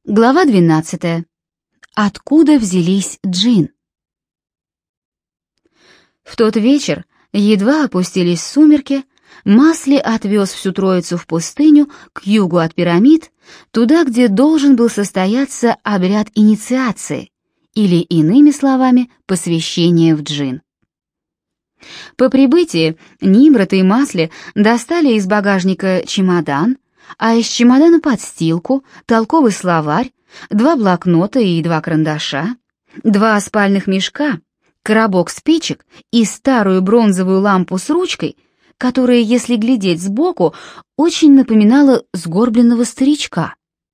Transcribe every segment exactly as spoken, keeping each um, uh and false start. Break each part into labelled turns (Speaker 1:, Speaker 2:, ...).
Speaker 1: Глава двенадцатая. Откуда взялись джин? В тот вечер, едва опустились сумерки, Масли отвез всю троицу в пустыню к югу от пирамид, туда, где должен был состояться обряд инициации, или, иными словами, посвящение в джин. По прибытии Нимрод и Масли достали из багажника чемодан, а из чемодана подстилку, толковый словарь, два блокнота и два карандаша, два спальных мешка, коробок спичек и старую бронзовую лампу с ручкой, которая, если глядеть сбоку, очень напоминала сгорбленного старичка.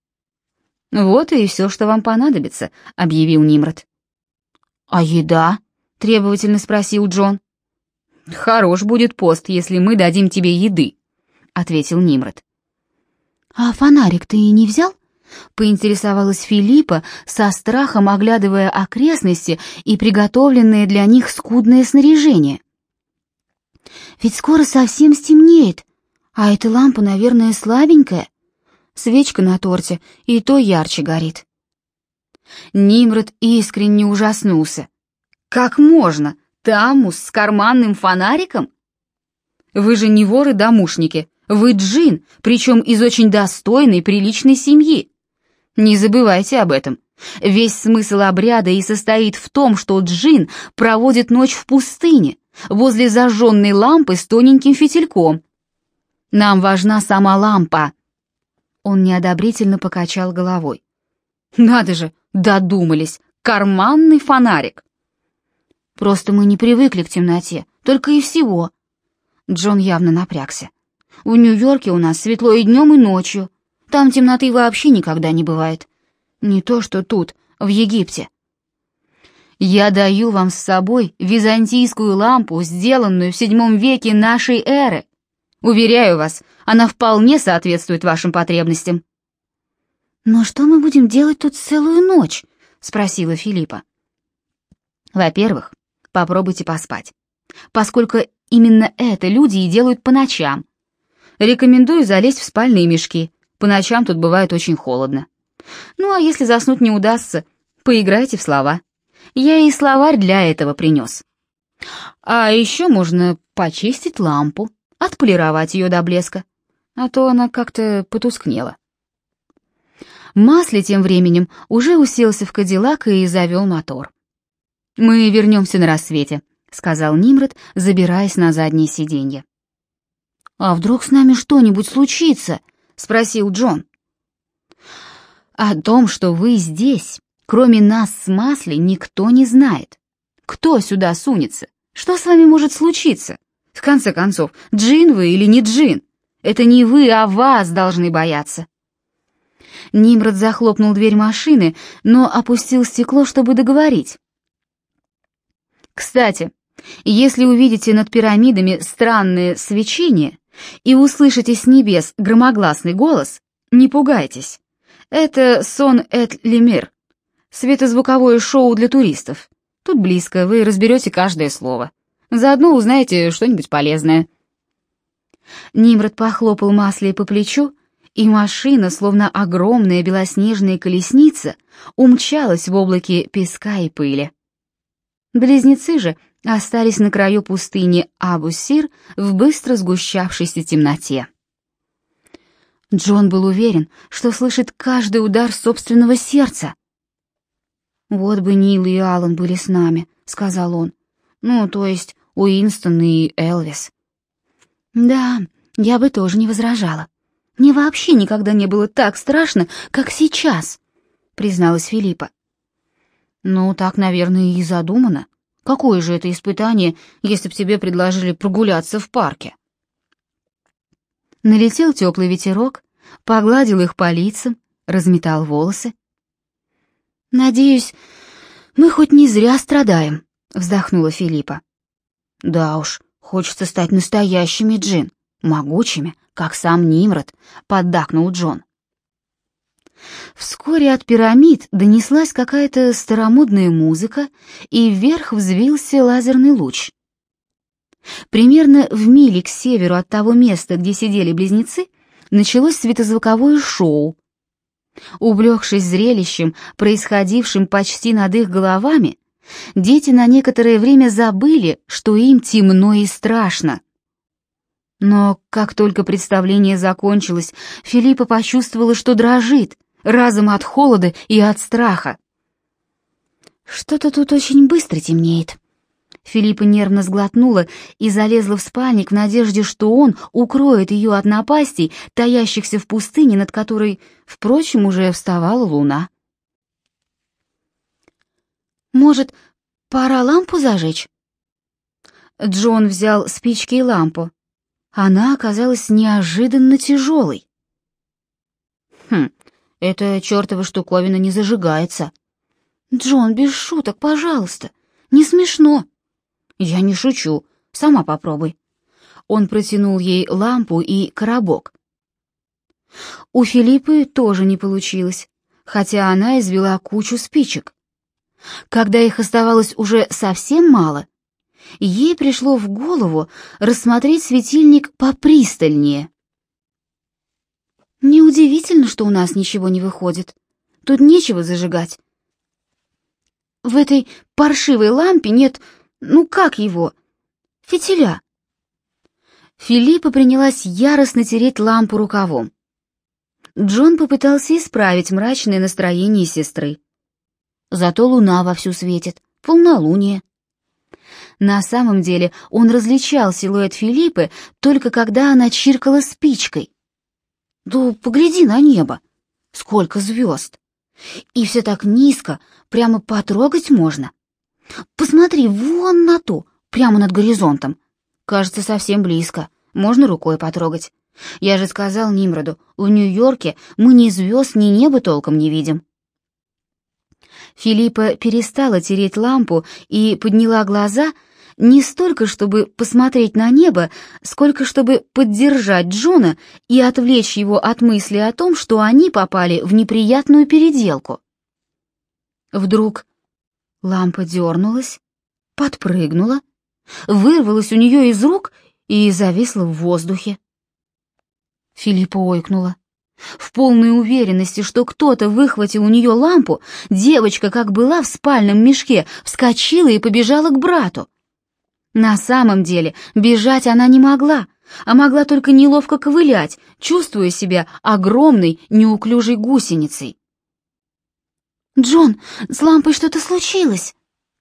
Speaker 1: «Вот и все, что вам понадобится», — объявил Нимрод. «А еда?» — требовательно спросил Джон. «Хорош будет пост, если мы дадим тебе еды», — ответил Нимрод. «А фонарик ты и не взял?» — поинтересовалась Филиппа, со страхом оглядывая окрестности и приготовленное для них скудное снаряжение. «Ведь скоро совсем стемнеет, а эта лампа, наверное, слабенькая. Свечка на торте и то ярче горит». Нимрод искренне ужаснулся. «Как можно? Таммус с карманным фонариком? Вы же не воры-домушники. Вы джин, причем из очень достойной, приличной семьи. Не забывайте об этом. Весь смысл обряда и состоит в том, что джин проводит ночь в пустыне, возле зажженной лампы с тоненьким фитильком. Нам важна сама лампа». Он неодобрительно покачал головой. «Надо же, додумались, карманный фонарик». «Просто мы не привыкли к темноте, только и всего». Джон явно напрягся. «В Нью-Йорке у нас светло и днем, и ночью. Там темноты вообще никогда не бывает. Не то что тут, в Египте». «Я даю вам с собой византийскую лампу, сделанную в седьмом веке нашей эры. Уверяю вас, она вполне соответствует вашим потребностям». «Но что мы будем делать тут целую ночь?» — спросила Филиппа. «Во-первых, попробуйте поспать, поскольку именно это люди и делают по ночам. Рекомендую залезть в спальные мешки, по ночам тут бывает очень холодно. Ну а если заснуть не удастся, поиграйте в слова. Я и словарь для этого принес. А еще можно почистить лампу, отполировать ее до блеска, а то она как-то потускнела». Масли тем временем уже уселся в кадиллак и завел мотор. «Мы вернемся на рассвете», — сказал Нимрод, забираясь на заднее сиденье. «А вдруг с нами что-нибудь случится?» — спросил Джон. «О том, что вы здесь, кроме нас с Масли, никто не знает. Кто сюда сунется? Что с вами может случиться? В конце концов, джин вы или не джин? Это не вы, а вас должны бояться». Нимрод захлопнул дверь машины, но опустил стекло, чтобы договорить. «Кстати, если увидите над пирамидами странное свечение и услышите с небес громогласный голос, не пугайтесь. Это сон эт-лемир, светозвуковое шоу для туристов. Тут близко, вы разберете каждое слово. Заодно узнаете что-нибудь полезное». Нимрод похлопал Масли по плечу, и машина, словно огромная белоснежная колесница, умчалась в облаке песка и пыли. Близнецы же остались на краю пустыни Абу-Сир в быстро сгущавшейся темноте. Джон был уверен, что слышит каждый удар собственного сердца. «Вот бы Нил и Алан были с нами», — сказал он. «Ну, то есть Уинстон и Элвис». «Да, я бы тоже не возражала. Мне вообще никогда не было так страшно, как сейчас», — призналась Филиппа. «Ну, так, наверное, и задумано. Какое же это испытание, если б тебе предложили прогуляться в парке?» Налетел теплый ветерок, погладил их по лицам, разметал волосы. «Надеюсь, мы хоть не зря страдаем», — вздохнула Филиппа. «Да уж, хочется стать настоящими джин, могучими, как сам Нимрод», — поддакнул Джон. Вскоре от пирамид донеслась какая-то старомодная музыка, и вверх взвился лазерный луч. Примерно в миле к северу от того места, где сидели близнецы, началось светозвуковое шоу. Увлекшись зрелищем, происходившим почти над их головами, дети на некоторое время забыли, что им темно и страшно. Но как только представление закончилось, Филиппа почувствовала, что дрожит, разом от холода и от страха. «Что-то тут очень быстро темнеет». Филиппа нервно сглотнула и залезла в спальник в надежде, что он укроет ее от напастей, таящихся в пустыне, над которой, впрочем, уже вставала луна. «Может, пора лампу зажечь?» Джон взял спички и лампу. Она оказалась неожиданно тяжелой. «Хм, эта чертова штуковина не зажигается». «Джон, без шуток, пожалуйста, не смешно». «Я не шучу, сама попробуй». Он протянул ей лампу и коробок. У Филиппы тоже не получилось, хотя она извела кучу спичек. Когда их оставалось уже совсем мало, ей пришло в голову рассмотреть светильник попристальнее. «Неудивительно, что у нас ничего не выходит. Тут нечего зажигать. В этой паршивой лампе нет... Ну как его? Фитиля». Филиппа принялась яростно тереть лампу рукавом. Джон попытался исправить мрачное настроение сестры. Зато луна вовсю светит, полнолуние. На самом деле он различал силуэт Филиппы только когда она чиркала спичкой. «Да погляди на небо! Сколько звезд! И все так низко, прямо потрогать можно. Посмотри вон на то, прямо над горизонтом. Кажется, совсем близко, можно рукой потрогать. Я же сказал Нимроду, в Нью-Йорке мы ни звезд, ни неба толком не видим». Филиппа перестала тереть лампу и подняла глаза не столько, чтобы посмотреть на небо, сколько чтобы поддержать Джона и отвлечь его от мысли о том, что они попали в неприятную переделку. Вдруг лампа дернулась, подпрыгнула, вырвалась у нее из рук и зависла в воздухе. Филиппа ойкнула. В полной уверенности, что кто-то выхватил у нее лампу, девочка, как была в спальном мешке, вскочила и побежала к брату. На самом деле бежать она не могла, а могла только неловко ковылять, чувствуя себя огромной неуклюжей гусеницей. «Джон, с лампой что-то случилось!»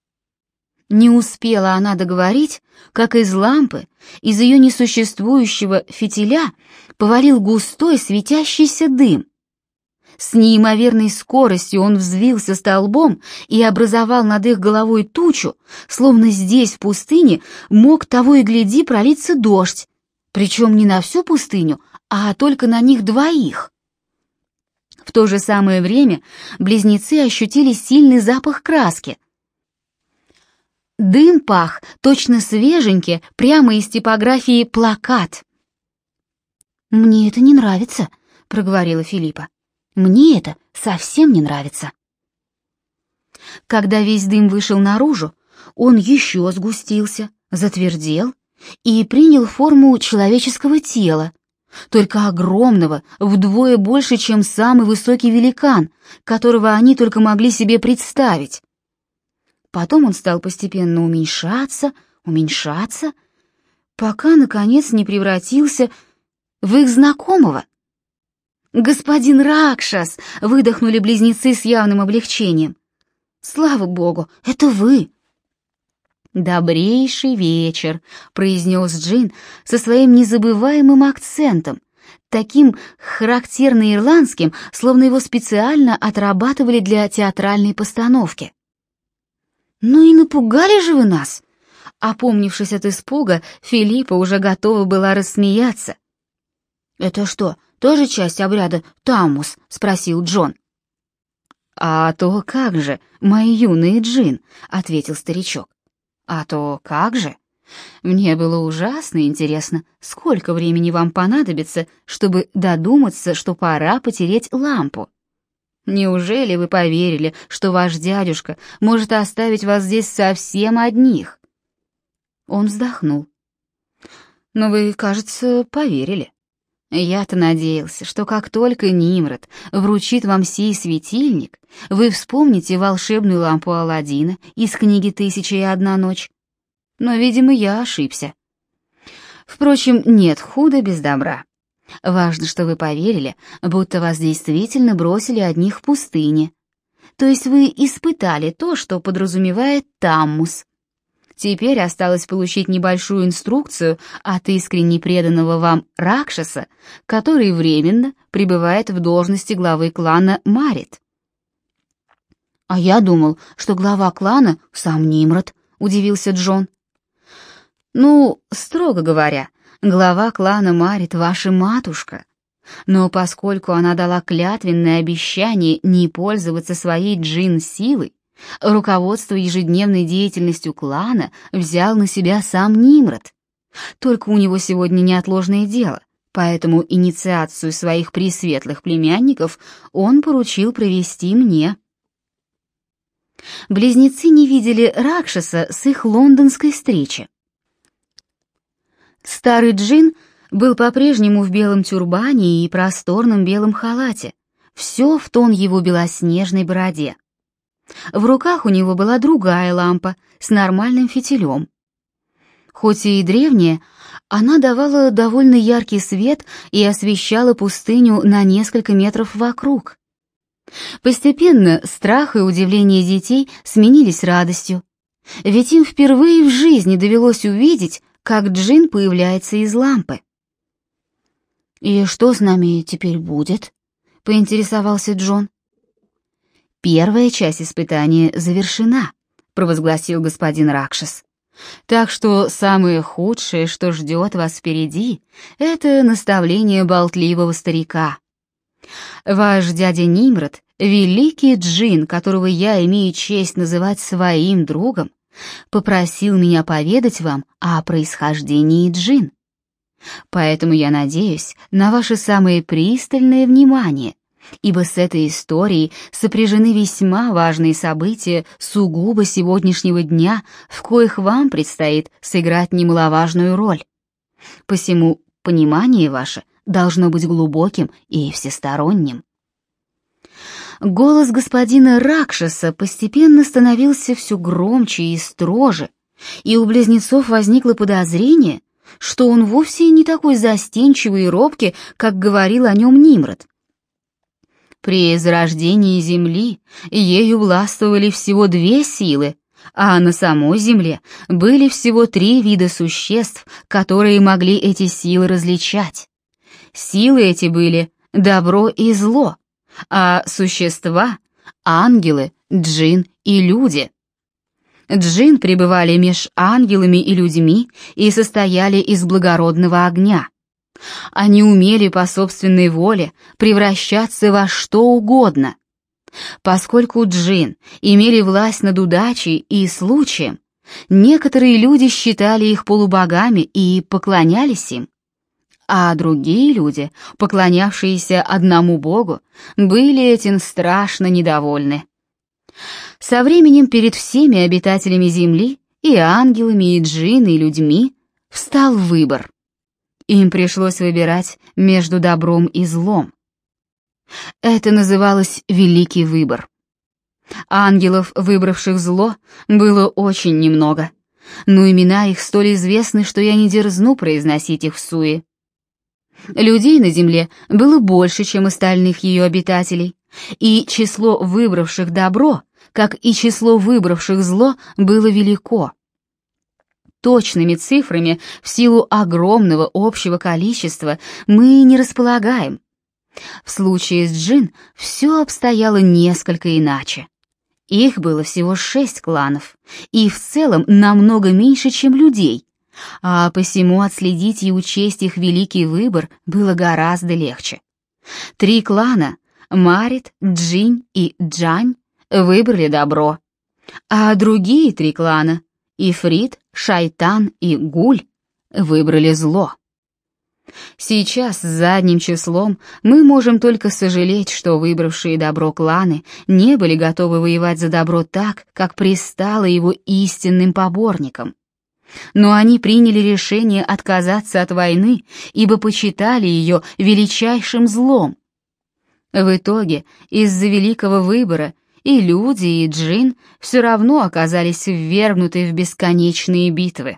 Speaker 1: Не успела она договорить, как из лампы, из ее несуществующего фитиля, повалил густой светящийся дым. С неимоверной скоростью он взвился столбом и образовал над их головой тучу, словно здесь, в пустыне, мог того и гляди пролиться дождь, причем не на всю пустыню, а только на них двоих. В то же самое время близнецы ощутили сильный запах краски. Дым пах точно свеженький, прямо из типографии «Плакат». «Мне это не нравится», — проговорила Филиппа. «Мне это совсем не нравится». Когда весь дым вышел наружу, он еще сгустился, затвердел и принял форму человеческого тела, только огромного, вдвое больше, чем самый высокий великан, которого они только могли себе представить. Потом он стал постепенно уменьшаться, уменьшаться, пока, наконец, не превратился в их знакомого. «Господин Ракшас!» — выдохнули близнецы с явным облегчением. «Слава богу, это вы!» «Добрейший вечер», — произнес Джин со своим незабываемым акцентом, таким характерно ирландским, словно его специально отрабатывали для театральной постановки. «Ну и напугали же вы нас!» Опомнившись от испуга, Филиппа уже готова была рассмеяться. «Это что, тоже часть обряда Таммус?» — спросил Джон. «А то как же, мои юные Джин», — ответил старичок. «А то как же? Мне было ужасно интересно, сколько времени вам понадобится, чтобы додуматься, что пора потереть лампу. Неужели вы поверили, что ваш дядюшка может оставить вас здесь совсем одних?» Он вздохнул. «Но вы, кажется, поверили. Я-то надеялся, что как только Нимрод вручит вам сей светильник, вы вспомните волшебную лампу Аладдина из книги «Тысяча и одна ночь». Но, видимо, я ошибся. Впрочем, нет худа без добра. Важно, что вы поверили, будто вас действительно бросили одних в пустыне. То есть вы испытали то, что подразумевает Таммус. Теперь осталось получить небольшую инструкцию от искренне преданного вам Ракшаса, который временно пребывает в должности главы клана Марит. «А я думал, что глава клана сам Нимрод», — удивился Джон. «Ну, строго говоря, глава клана Марит ваша матушка. Но поскольку она дала клятвенное обещание не пользоваться своей джин-силой, руководство ежедневной деятельностью клана взял на себя сам Нимрод. Только у него сегодня неотложное дело, поэтому инициацию своих пресветлых племянников он поручил провести мне». Близнецы не видели Ракшаса с их лондонской встречи. Старый джин был по-прежнему в белом тюрбане и просторном белом халате, все в тон его белоснежной бороде. В руках у него была другая лампа с нормальным фитилем. Хоть и древняя, она давала довольно яркий свет и освещала пустыню на несколько метров вокруг. Постепенно страх и удивление детей сменились радостью, ведь им впервые в жизни довелось увидеть, как джин появляется из лампы. «И что с нами теперь будет?» — поинтересовался Джон. «Первая часть испытания завершена», — провозгласил господин Ракшас. «Так что самое худшее, что ждет вас впереди, это наставление болтливого старика. Ваш дядя Нимрод, великий джин, которого я имею честь называть своим другом, попросил меня поведать вам о происхождении джин. Поэтому я надеюсь на ваше самое пристальное внимание, ибо с этой историей сопряжены весьма важные события сугубо сегодняшнего дня, в коих вам предстоит сыграть немаловажную роль. Посему понимание ваше должно быть глубоким и всесторонним». Голос господина Ракшаса постепенно становился все громче и строже, и у близнецов возникло подозрение, что он вовсе не такой застенчивый и робкий, как говорил о нем Нимрод. При зарождении Земли ею властвовали всего две силы, а на самой Земле были всего три вида существ, которые могли эти силы различать. Силы эти были добро и зло, а существа — ангелы, джин и люди. Джин пребывали меж ангелами и людьми и состояли из благородного огня. Они умели по собственной воле превращаться во что угодно. Поскольку джин имели власть над удачей и случаем, некоторые люди считали их полубогами и поклонялись им, а другие люди, поклонявшиеся одному богу, были этим страшно недовольны. Со временем перед всеми обитателями Земли, и ангелами, и джинны, и людьми, встал выбор. Им пришлось выбирать между добром и злом. Это называлось «Великий выбор». Ангелов, выбравших зло, было очень немного, но имена их столь известны, что я не дерзну произносить их всуе. Людей на Земле было больше, чем остальных ее обитателей, и число выбравших добро, как и число выбравших зло, было велико. Точными цифрами в силу огромного общего количества мы не располагаем. В случае с джин все обстояло несколько иначе. Их было всего шесть кланов, и в целом намного меньше, чем людей, а посему отследить и учесть их великий выбор было гораздо легче. Три клана — Марит, Джинь и Джань — выбрали добро, а другие три клана — Ифрит, Шайтан и Гуль — выбрали зло. Сейчас задним числом мы можем только сожалеть, что выбравшие добро кланы не были готовы воевать за добро так, как пристало его истинным поборникам. но они приняли решение отказаться от войны, ибо почитали ее величайшим злом. В итоге, из-за великого выбора, и люди, и джинн все равно оказались ввергнуты в бесконечные битвы.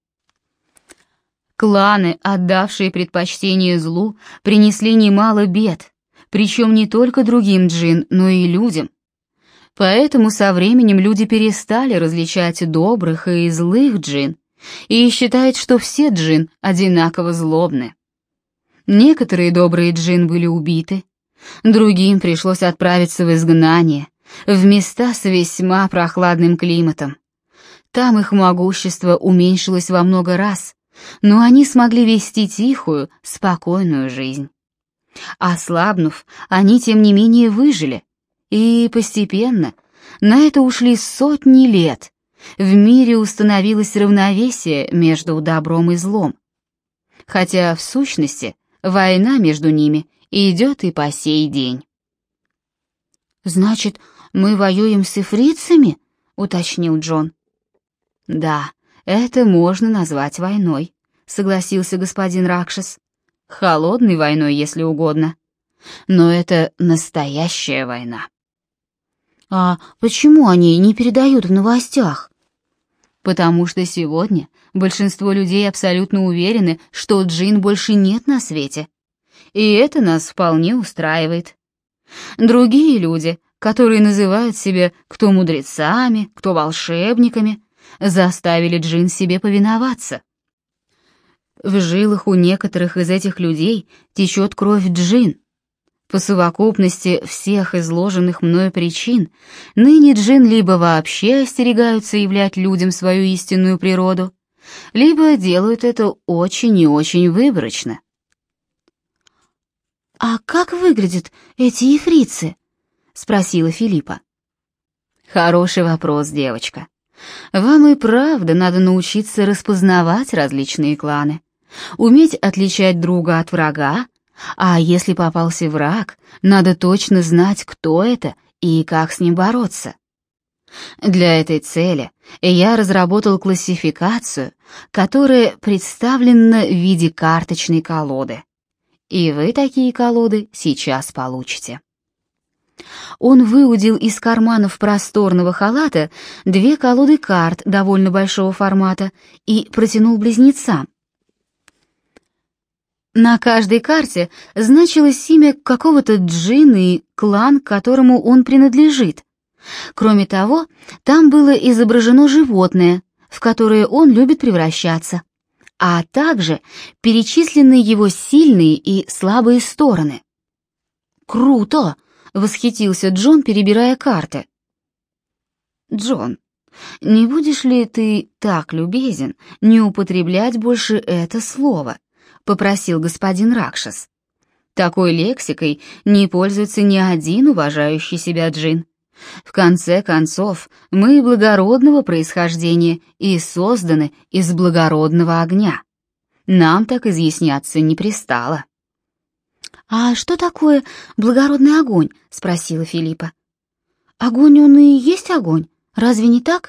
Speaker 1: Кланы, отдавшие предпочтение злу, принесли немало бед, причем не только другим джинн, но и людям. Поэтому со временем люди перестали различать добрых и злых джинн и считают, что все джинн одинаково злобны. Некоторые добрые джинн были убиты, другим пришлось отправиться в изгнание, в места с весьма прохладным климатом. Там их могущество уменьшилось во много раз, но они смогли вести тихую, спокойную жизнь. Ослабнув, они тем не менее выжили, и постепенно, на это ушли сотни лет, в мире установилось равновесие между добром и злом. Хотя, в сущности, война между ними идет и по сей день.
Speaker 2: «Значит, мы воюем с ифрицами?» — уточнил Джон.
Speaker 1: «Да, это можно назвать войной», — согласился господин Ракшас. «Холодной войной, если угодно. Но это настоящая война».
Speaker 2: «А почему они не передают в новостях?»
Speaker 1: «Потому что сегодня большинство людей абсолютно уверены, что джинн больше нет на свете. И это нас вполне устраивает. Другие люди, которые называют себя кто мудрецами, кто волшебниками, заставили джинн себе повиноваться. В жилах у некоторых из этих людей течет кровь джинн. По совокупности всех изложенных мною причин, ныне джинн либо вообще остерегаются являть людям свою истинную природу, либо делают это очень и очень выборочно.
Speaker 2: «А как выглядят эти ифрицы?» — спросила Филиппа.
Speaker 1: «Хороший вопрос, девочка. Вам и правда надо научиться распознавать различные кланы, уметь отличать друга от врага, а если попался враг, надо точно знать, кто это и как с ним бороться. Для этой цели я разработал классификацию, которая представлена в виде карточной колоды. И вы такие колоды сейчас получите». Он выудил из карманов просторного халата две колоды карт довольно большого формата и протянул близнецам. На каждой карте значилось имя какого-то джинна и клан, к которому он принадлежит. Кроме того, там было изображено животное, в которое он любит превращаться, а также перечислены его сильные и слабые стороны.
Speaker 2: «Круто!» — восхитился Джон, перебирая карты.
Speaker 1: «Джон, не будешь ли ты так любезен не употреблять больше это слово?» — попросил господин Ракшас. «Такой лексикой не пользуется ни один уважающий себя джинн. В конце концов, мы благородного происхождения и созданы из благородного огня. Нам так изъясняться не пристало».
Speaker 2: «А что такое благородный огонь?» — спросила Филиппа. «Огонь он и есть огонь, разве не так?»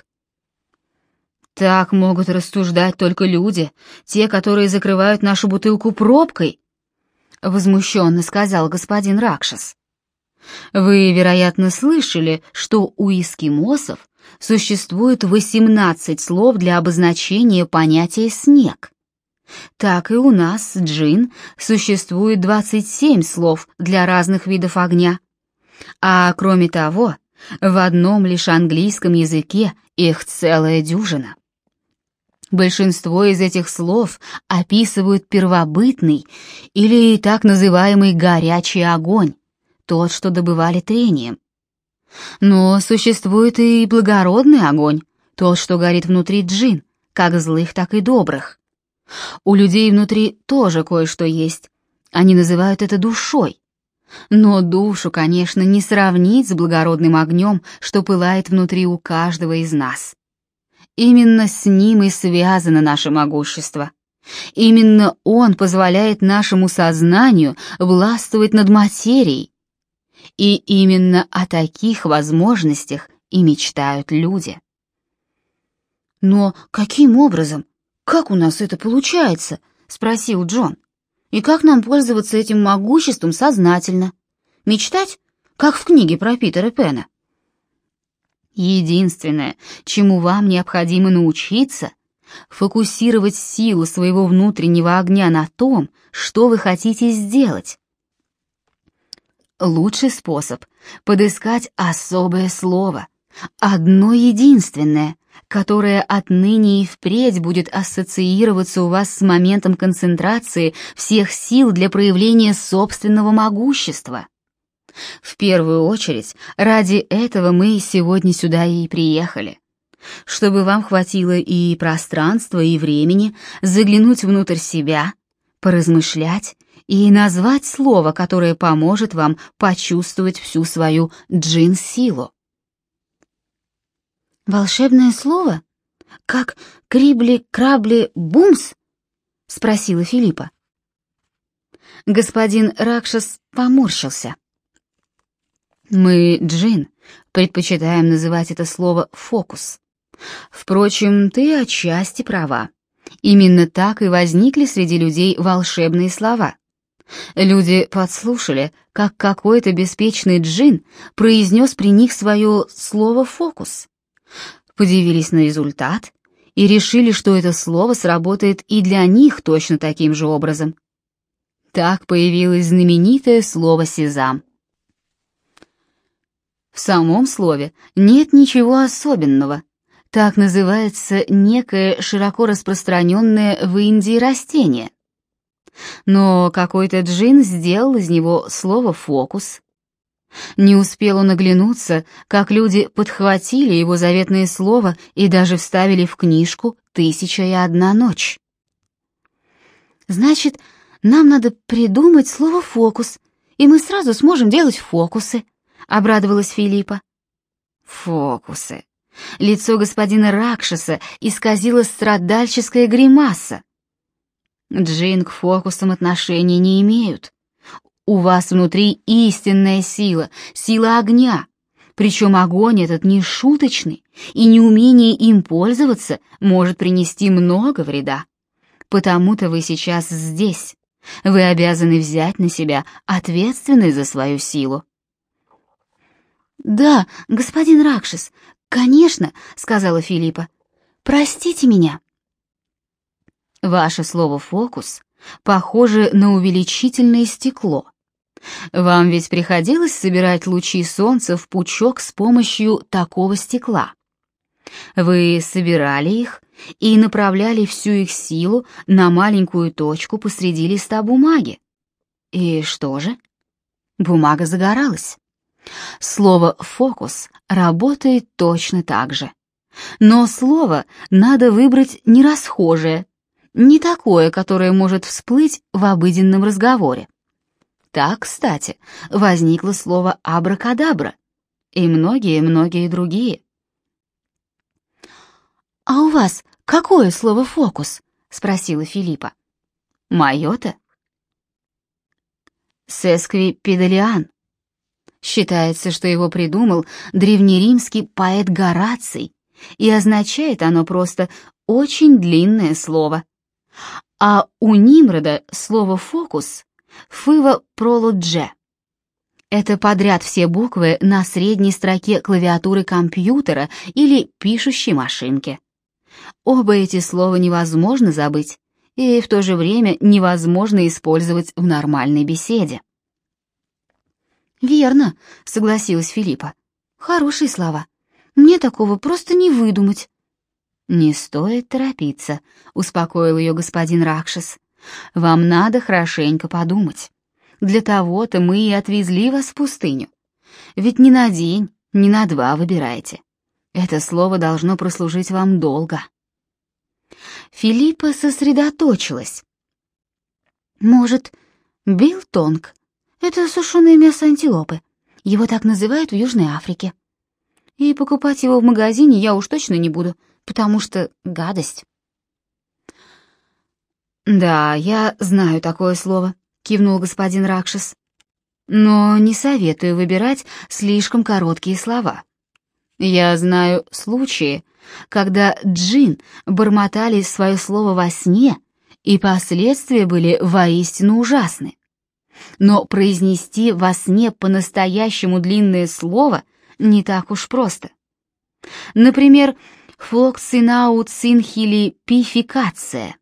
Speaker 1: «Так могут рассуждать только люди, те, которые закрывают нашу бутылку пробкой», — возмущенно сказал господин Ракшас. «Вы, вероятно, слышали, что у эскимосов существует восемнадцать слов для обозначения понятия «снег». Так и у нас, джинн, существует двадцать семь слов для разных видов огня. А кроме того, в одном лишь английском языке их целая дюжина. Большинство из этих слов описывают первобытный или так называемый горячий огонь, тот, что добывали трением. Но существует и благородный огонь, тот, что горит внутри джинн, как злых, так и добрых. У людей внутри тоже кое-что есть, они называют это душой. Но душу, конечно, не сравнить с благородным огнем, что пылает внутри у каждого из нас. Именно с ним и связано наше могущество. Именно он позволяет нашему сознанию властвовать над материей. И именно о таких возможностях и мечтают люди.
Speaker 2: «Но каким образом? «Как у нас это получается?» — спросил Джон. «И как нам пользоваться этим могуществом сознательно? Мечтать, как в книге про Питера Пэна?»
Speaker 1: «Единственное, чему вам необходимо научиться, фокусировать силу своего внутреннего огня на том, что вы хотите сделать. Лучший способ — подыскать особое слово, одно единственное, которое отныне и впредь будет ассоциироваться у вас с моментом концентрации всех сил для проявления собственного могущества. В первую очередь, ради этого мы сегодня сюда и приехали, чтобы вам хватило и пространства, и времени заглянуть внутрь себя, поразмышлять и назвать слово, которое поможет вам почувствовать всю свою джин-силу.
Speaker 2: «Волшебное слово? Как крибли-крабли-бумс?» — спросила Филиппа.
Speaker 1: Господин Ракшас поморщился. «Мы, джин, предпочитаем называть это слово «фокус». Впрочем, ты отчасти права. Именно так и возникли среди людей волшебные слова. Люди подслушали, как какой-то беспечный джин произнес при них свое слово «фокус». Подивились на результат и решили, что это слово сработает и для них точно таким же образом. Так появилось знаменитое слово «сезам». В самом слове нет ничего особенного. Так называется некое широко распространенное в Индии растение. Но какой-то джин сделал из него слово «фокус». Не успел он оглянуться, как люди подхватили его заветное слово и даже вставили в книжку «Тысяча и одна ночь».
Speaker 2: «Значит, нам надо придумать слово «фокус», и мы сразу сможем делать фокусы», — обрадовалась Филиппа.
Speaker 1: «Фокусы». Лицо господина Ракшаса исказило страдальческая гримаса. Джин к фокусам отношения не имеют. У вас внутри истинная сила, сила огня. Причем огонь этот не шуточный, и неумение им пользоваться может принести много вреда. Потому-то вы сейчас здесь. Вы обязаны взять на себя ответственность за свою силу.
Speaker 2: «Да, господин Ракшас, конечно», — сказала Филиппа. «Простите меня».
Speaker 1: Ваше слово «фокус» похоже на увеличительное стекло. Вам ведь приходилось собирать лучи солнца в пучок с помощью такого стекла. Вы собирали их и направляли всю их силу на маленькую точку посреди листа бумаги. И что же? Бумага загоралась. Слово «фокус» работает точно так же. Но слово надо выбрать не расхожее, не такое, которое может всплыть в обыденном разговоре. Так, кстати, возникло слово «абракадабра» и многие-многие другие.
Speaker 2: «А у вас какое слово «фокус»?» — спросила Филиппа.
Speaker 1: «Мое-то?» «Сесквипедалиан». Считается, что его придумал древнеримский поэт Гораций, и означает оно просто «очень длинное слово». А у Нимрода слово «фокус» — «фыва пролудже». Это подряд все буквы на средней строке клавиатуры компьютера или пишущей машинки. Оба эти слова невозможно забыть, и в то же время невозможно использовать в нормальной беседе.
Speaker 2: «Верно», — согласилась Филиппа. «Хорошие слова. Мне такого просто не выдумать».
Speaker 1: «Не стоит торопиться», — успокоил ее господин Ракшас. «Вам надо хорошенько подумать. Для того-то мы и отвезли вас в пустыню. Ведь не на день, не на два выбирайте. Это слово должно прослужить вам долго». Филиппа сосредоточилась.
Speaker 2: «Может, бильтонг? Это сушеное мясо антилопы. Его так называют в Южной Африке. И покупать его в магазине я уж точно не буду, потому что гадость».
Speaker 1: «Да, я знаю такое слово», — кивнул господин Ракшас. «Но не советую выбирать слишком короткие слова. Я знаю случаи, когда джинн бормотали свое слово во сне, и последствия были воистину ужасны. Но произнести во сне по-настоящему длинное слово не так уж просто. Например, флоксинауцинхилипификация.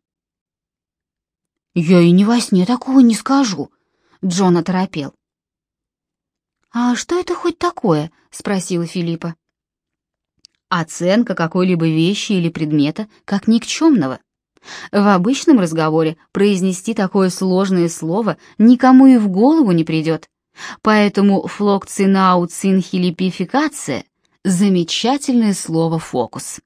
Speaker 1: «Я и не во сне такого не скажу», — Джон оторопел. «А что это хоть такое?» — спросила Филиппа. «Оценка какой-либо вещи или предмета как никчемного. В обычном разговоре произнести такое сложное слово никому и в голову не придет, поэтому флокцинауцинхилипификация — замечательное слово-фокус».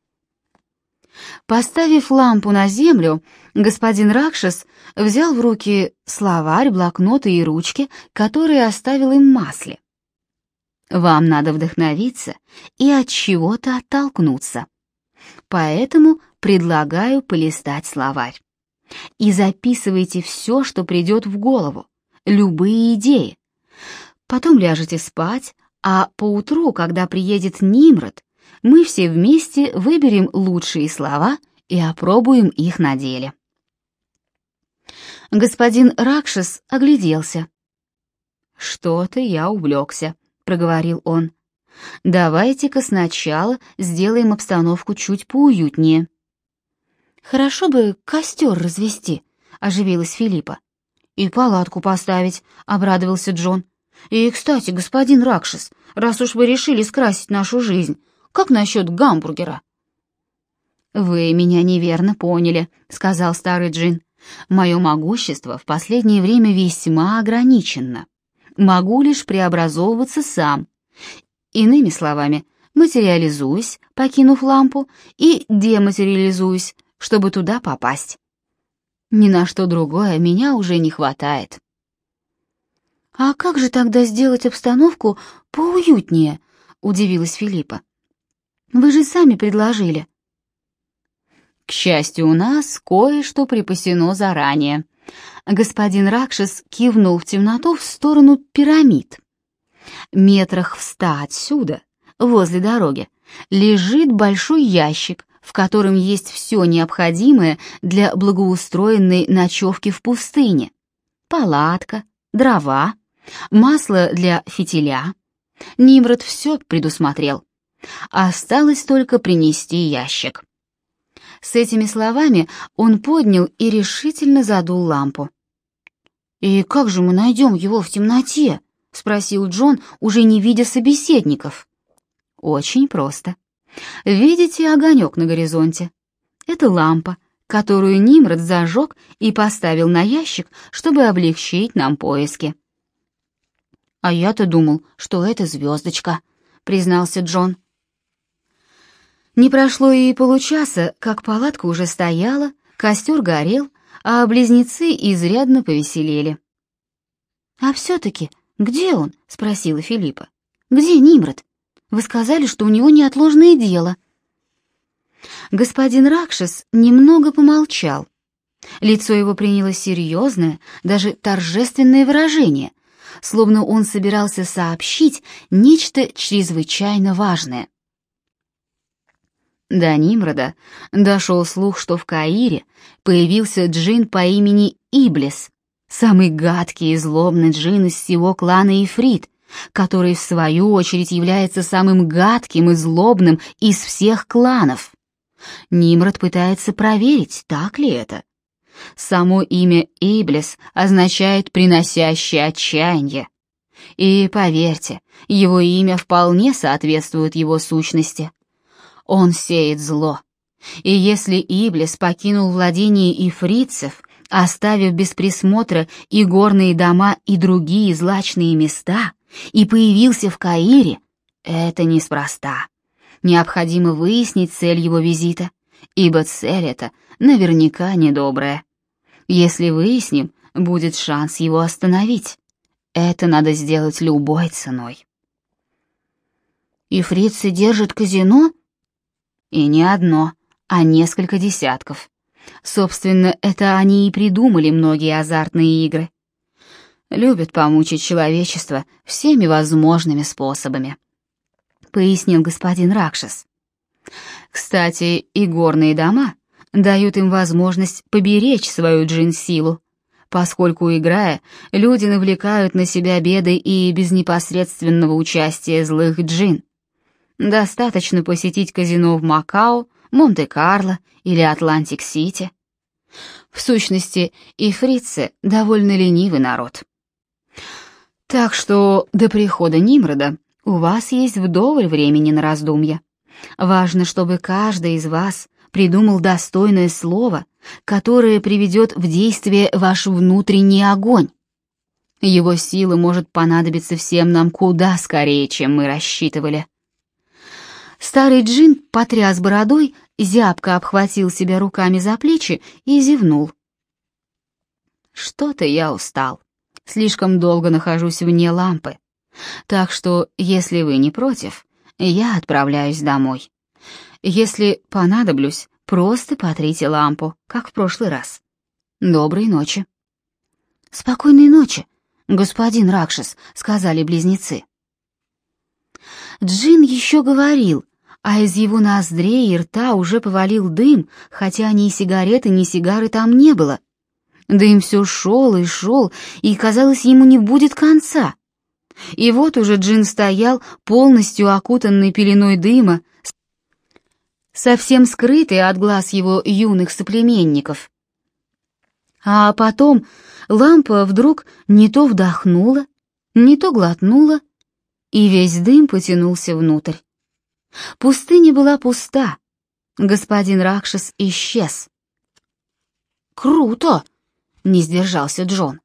Speaker 1: Поставив лампу на землю, господин Ракшас взял в руки словарь, блокноты и ручки, которые оставил им Масли. Вам надо вдохновиться и от чего-то оттолкнуться. Поэтому предлагаю полистать словарь. И записывайте все, что придет в голову, любые идеи. Потом ляжете спать, а поутру, когда приедет Нимрод, мы все вместе выберем лучшие слова и опробуем их на деле. Господин Ракшас огляделся. «Что-то я увлекся», — проговорил он. «Давайте-ка сначала сделаем обстановку чуть поуютнее». «Хорошо бы костер развести», — оживилась Филиппа. «И палатку поставить», — обрадовался Джон. «И, кстати, господин Ракшас, раз уж вы решили скрасить нашу жизнь, как насчет гамбургера?» «Вы меня неверно поняли», — сказал старый джин. «Мое могущество в последнее время весьма ограничено. Могу лишь преобразовываться сам. Иными словами, материализуюсь, покинув лампу, и дематериализуюсь, чтобы туда попасть. Ни на что другое меня уже не хватает». «А как же тогда сделать обстановку поуютнее?» — удивилась Филиппа. «Вы же сами предложили». «К счастью, у нас кое-что припасено заранее». Господин Ракшас кивнул в темноту в сторону пирамид. Метрах в ста отсюда, возле дороги, лежит большой ящик, в котором есть все необходимое для благоустроенной ночевки в пустыне. Палатка, дрова, масло для фитиля. Нимрод все предусмотрел. Осталось только принести ящик. С этими словами он поднял и решительно задул лампу. «И как же мы найдем его в темноте?» — спросил Джон, уже не видя собеседников. «Очень просто. Видите огонек на горизонте? Это лампа, которую Нимрод зажег и поставил на ящик, чтобы облегчить нам поиски». «А я-то думал, что это звездочка», — признался Джон. Не прошло и получаса, как палатка уже стояла, костер горел, а близнецы изрядно повеселели. «А все-таки где он?» — спросила Филиппа. «Где Нимрод? Вы сказали, что у него неотложное дело». Господин Ракшас немного помолчал. Лицо его приняло серьезное, даже торжественное выражение, словно он собирался сообщить нечто чрезвычайно важное. До Нимрода дошел слух, что в Каире появился джин по имени Иблис, самый гадкий и злобный джин из всего клана Ифрит, который, в свою очередь, является самым гадким и злобным из всех кланов. Нимрод пытается проверить, так ли это. Само имя Иблис означает «приносящий отчаяние». И, поверьте, его имя вполне соответствует его сущности. Он сеет зло. И если Иблис покинул владение ифритцев, оставив без присмотра и горные дома, и другие злачные места, и появился в Каире, это неспроста. Необходимо выяснить цель его визита, ибо цель эта наверняка недобрая. Если выясним, будет шанс его остановить. Это надо сделать любой ценой. «Ифритцы держат казино?» И не одно, а несколько десятков. Собственно, это они и придумали многие азартные игры. Любят помучить человечество всеми возможными способами. пояснил господин Ракшас. Кстати, и горные дома дают им возможность поберечь свою джин-силу, поскольку, играя, люди навлекают на себя беды и без непосредственного участия злых джин. Достаточно посетить казино в Макао, Монте-Карло или Атлантик-Сити. В сущности, и фрицы довольно ленивый народ. Так что до прихода Нимрода у вас есть вдоволь времени на раздумья. Важно, чтобы каждый из вас придумал достойное слово, которое приведет в действие ваш внутренний огонь. Его сила может понадобиться всем нам куда скорее, чем мы рассчитывали. Старый джин потряс бородой, зябко обхватил себя руками за плечи и зевнул. Что-то я устал. Слишком долго нахожусь вне лампы. Так что, если вы не против, я отправляюсь домой. Если понадоблюсь, просто потрите лампу, как в прошлый раз. Доброй ночи.
Speaker 2: Спокойной ночи, господин Ракшас, сказали близнецы. Джин еще говорил, а из его ноздрей и рта уже повалил дым, хотя ни сигареты, ни сигары там не было. Дым все шел и шел, и, казалось, ему не будет конца. И вот уже Джин стоял, полностью окутанный пеленой дыма, совсем скрытый от глаз его юных соплеменников. А потом лампа вдруг не то вдохнула, не то глотнула, и весь дым потянулся внутрь. Пустыня была пуста. Господин Ракшас исчез. «Круто!» — не сдержался Джон.